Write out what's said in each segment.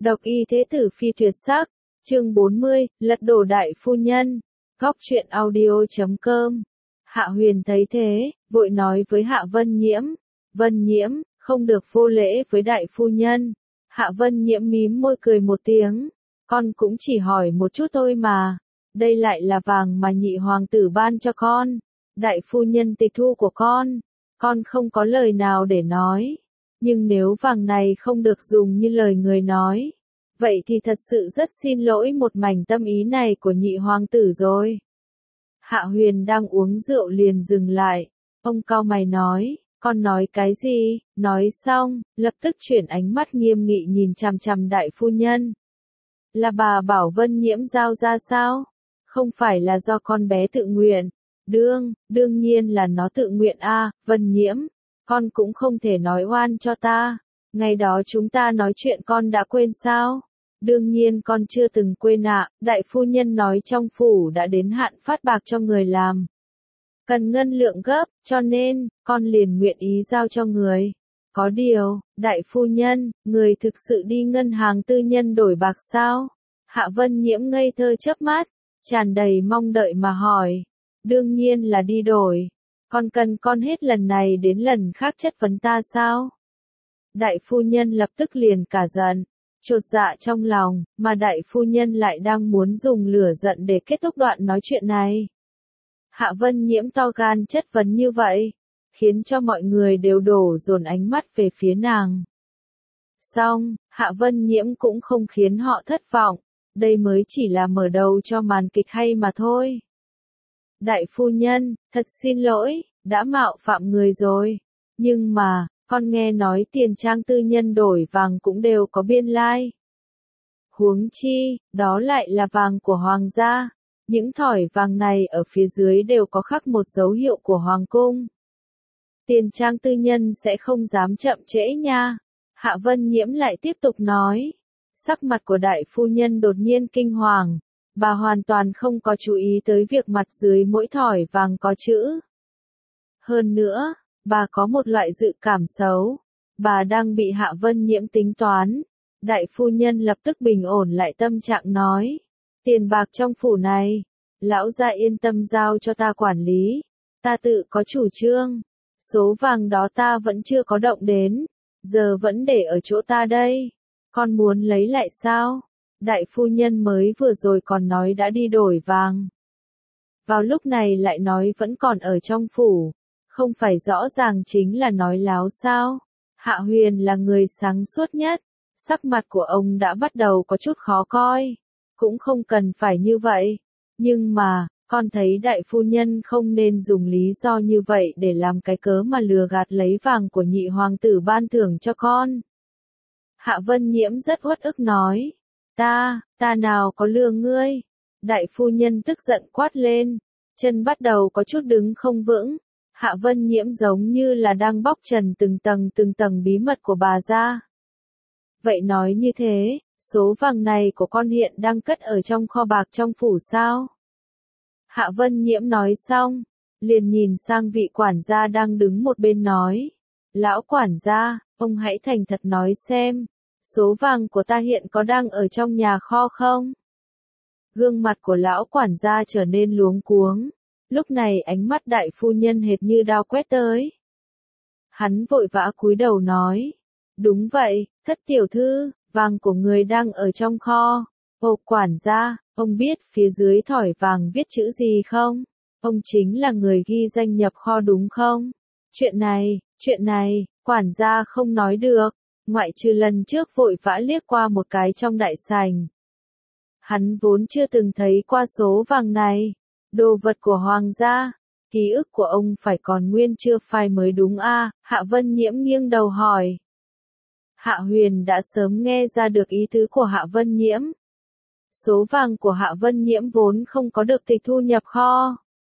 Độc y thế tử phi tuyệt sắc, chương 40, lật đổ đại phu nhân, góc truyện audio.com. Hạ Huyền thấy thế, vội nói với Hạ Vân Nhiễm, không được vô lễ với đại phu nhân. Hạ Vân Nhiễm mím môi cười một tiếng, con cũng chỉ hỏi một chút thôi mà, đây lại là vàng mà nhị hoàng tử ban cho con, đại phu nhân tịch thu của con không có lời nào để nói. Nhưng nếu vàng này không được dùng như lời người nói, vậy thì thật sự rất xin lỗi một mảnh tâm ý này của nhị hoàng tử rồi. Hạ Huyền đang uống rượu liền dừng lại, ông cau mày nói, con nói cái gì? Nói xong, lập tức chuyển ánh mắt nghiêm nghị nhìn chằm chằm đại phu nhân. Là bà bảo Vân Nhiễm giao ra sao? Không phải là do con bé tự nguyện. Đương nhiên là nó tự nguyện a, Vân Nhiễm. Con cũng không thể nói oan cho ta. Ngày đó chúng ta nói chuyện con đã quên sao? Đương nhiên con chưa từng quên ạ, đại phu nhân nói trong phủ đã đến hạn phát bạc cho người làm. Cần ngân lượng gấp, cho nên, con liền nguyện ý giao cho người. Có điều, đại phu nhân, người thực sự đi ngân hàng tư nhân đổi bạc sao? Hạ Vân Nhiễm ngây thơ chớp mắt, tràn đầy mong đợi mà hỏi. Đương nhiên là đi đổi. Con cần con hết lần này đến lần khác chất vấn ta sao? Đại phu nhân lập tức liền cả giận, chột dạ trong lòng, mà đại phu nhân lại đang muốn dùng lửa giận để kết thúc đoạn nói chuyện này. Hạ Vân Nhiễm to gan chất vấn như vậy, khiến cho mọi người đều đổ dồn ánh mắt về phía nàng. Xong, Hạ Vân Nhiễm cũng không khiến họ thất vọng, đây mới chỉ là mở đầu cho màn kịch hay mà thôi. Đại phu nhân, thật xin lỗi, đã mạo phạm người rồi, nhưng mà, con nghe nói tiền trang tư nhân đổi vàng cũng đều có biên lai. Huống chi, đó lại là vàng của hoàng gia. Những thỏi vàng này ở phía dưới đều có khắc một dấu hiệu của hoàng cung. Tiền trang tư nhân sẽ không dám chậm trễ nha. Hạ Vân Nhiễm lại tiếp tục nói. Sắc mặt của đại phu nhân đột nhiên kinh hoàng. Bà hoàn toàn không có chú ý tới việc mặt dưới mỗi thỏi vàng có chữ. Hơn nữa, bà có một loại dự cảm xấu. Bà đang bị Hạ Vân Nhiễm tính toán. Đại phu nhân lập tức bình ổn lại tâm trạng nói. Tiền bạc trong phủ này, lão gia yên tâm giao cho ta quản lý. Ta tự có chủ trương. Số vàng đó ta vẫn chưa có động đến. Giờ vẫn để ở chỗ ta đây. Con muốn lấy lại sao? Đại phu nhân mới vừa rồi còn nói đã đi đổi vàng. Vào lúc này lại nói vẫn còn ở trong phủ. Không phải rõ ràng chính là nói láo sao? Hạ Huyền là người sáng suốt nhất. Sắc mặt của ông đã bắt đầu có chút khó coi. Cũng không cần phải như vậy. Nhưng mà, con thấy đại phu nhân không nên dùng lý do như vậy để làm cái cớ mà lừa gạt lấy vàng của nhị hoàng tử ban thưởng cho con. Hạ Vân Nhiễm rất uất ức nói. Ta nào có lừa ngươi. Đại phu nhân tức giận quát lên. Chân bắt đầu có chút đứng không vững. Hạ Vân Nhiễm giống như là đang bóc trần từng tầng bí mật của bà ra. Vậy nói như thế, số vàng này của con hiện đang cất ở trong kho bạc trong phủ sao? Hạ Vân Nhiễm nói xong, liền nhìn sang vị quản gia đang đứng một bên nói. Lão quản gia, ông hãy thành thật nói xem, số vàng của ta hiện có đang ở trong nhà kho không? Gương mặt của lão quản gia trở nên luống cuống, lúc này ánh mắt đại phu nhân hệt như đao quét tới. Hắn vội vã cúi đầu nói. Đúng vậy, thất tiểu thư, vàng của người đang ở trong kho. Ồ quản gia, ông biết phía dưới thỏi vàng viết chữ gì không? Ông chính là người ghi danh nhập kho đúng không? Chuyện này, quản gia không nói được, ngoại trừ lần trước vội vã liếc qua một cái trong đại sảnh. Hắn vốn chưa từng thấy qua số vàng này, đồ vật của hoàng gia. Ký ức của ông phải còn nguyên chưa phai mới đúng a? Hạ Vân Nhiễm nghiêng đầu hỏi. Hạ Huyền đã sớm nghe ra được ý tứ của Hạ Vân Nhiễm. Số vàng của Hạ Vân Nhiễm vốn không có được tịch thu nhập kho,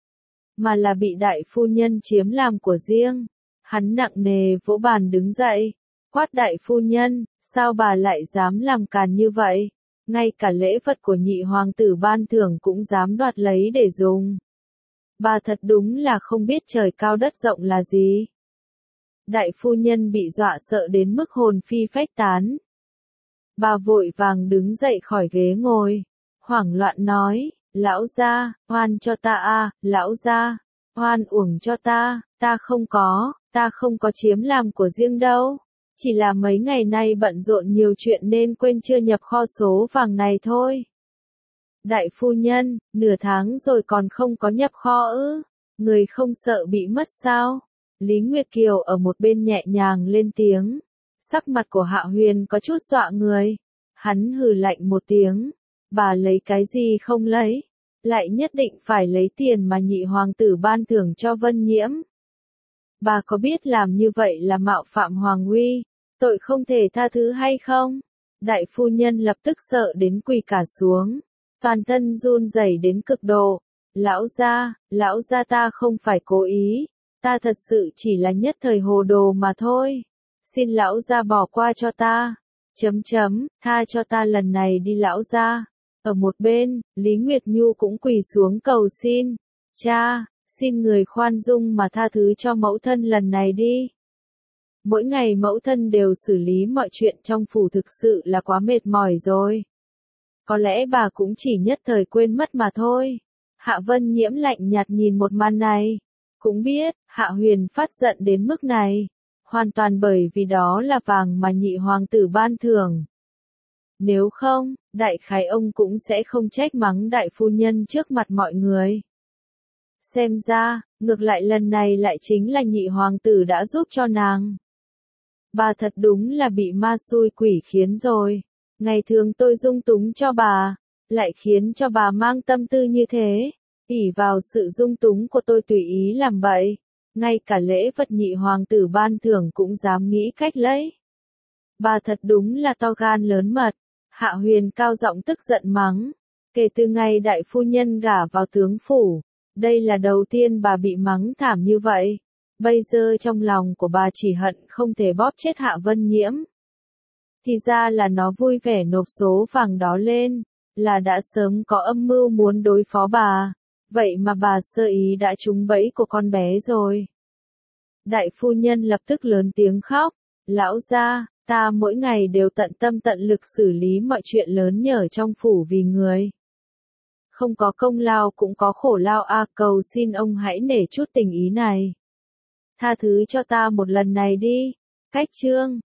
mà là bị đại phu nhân chiếm làm của riêng. Hắn nặng nề vỗ bàn đứng dậy, quát đại phu nhân, sao bà lại dám làm càn như vậy? Ngay cả lễ vật của nhị hoàng tử ban thưởng cũng dám đoạt lấy để dùng. Bà thật đúng là không biết trời cao đất rộng là gì. Đại phu nhân bị dọa sợ đến mức hồn phi phách tán. Bà vội vàng đứng dậy khỏi ghế ngồi, hoảng loạn nói, lão gia, oan cho ta a, lão gia, oan uổng cho ta không có chiếm làm của riêng đâu. Chỉ là mấy ngày nay bận rộn nhiều chuyện nên quên chưa nhập kho số vàng này thôi. Đại phu nhân, nửa tháng rồi còn không có nhập kho ư? Người không sợ bị mất sao? Lý Nguyệt Kiều ở một bên nhẹ nhàng lên tiếng. Sắc mặt của Hạ Huyền có chút dọa người. Hắn hừ lạnh một tiếng. Bà lấy cái gì không lấy? Lại nhất định phải lấy tiền mà nhị hoàng tử ban thưởng cho Vân Nhiễm. Bà có biết làm như vậy là mạo phạm hoàng uy, tội không thể tha thứ hay không? Đại phu nhân lập tức sợ đến quỳ cả xuống, toàn thân run rẩy đến cực độ. Lão gia ta không phải cố ý, ta thật sự chỉ là nhất thời hồ đồ mà thôi. Xin lão gia bỏ qua cho ta. Tha cho ta lần này đi lão gia. Ở một bên, Lý Nguyệt Nhu cũng quỳ xuống cầu xin. Cha, xin người khoan dung mà tha thứ cho mẫu thân lần này đi. Mỗi ngày mẫu thân đều xử lý mọi chuyện trong phủ thực sự là quá mệt mỏi rồi. Có lẽ bà cũng chỉ nhất thời quên mất mà thôi. Hạ Vân Nhiễm lạnh nhạt nhìn một màn này. Cũng biết, Hạ Huyền phát giận đến mức này. Hoàn toàn bởi vì đó là vàng mà nhị hoàng tử ban thưởng. Nếu không, đại khái ông cũng sẽ không trách mắng đại phu nhân trước mặt mọi người. Xem ra, ngược lại lần này lại chính là nhị hoàng tử đã giúp cho nàng. Bà thật đúng là bị ma xui quỷ khiến rồi. Ngày thường tôi dung túng cho bà, lại khiến cho bà mang tâm tư như thế. Ỷ vào sự dung túng của tôi tùy ý làm bậy. Ngay cả lễ vật nhị hoàng tử ban thưởng cũng dám nghĩ cách lấy. Bà thật đúng là to gan lớn mật. Hạ Huyền cao giọng tức giận mắng. Kể từ ngày đại phu nhân gả vào tướng phủ, đây là đầu tiên bà bị mắng thảm như vậy. Bây giờ trong lòng của bà chỉ hận không thể bóp chết Hạ Vân Nhiễm. Thì ra là nó vui vẻ nộp số vàng đó lên, là đã sớm có âm mưu muốn đối phó bà. Vậy mà bà sơ ý đã trúng bẫy của con bé rồi. Đại phu nhân lập tức lớn tiếng khóc. Lão gia, ta mỗi ngày đều tận tâm tận lực xử lý mọi chuyện lớn nhở trong phủ vì người. Không có công lao cũng có khổ lao a, cầu xin ông hãy nể chút tình ý này. Tha thứ cho ta một lần này đi. Cách chương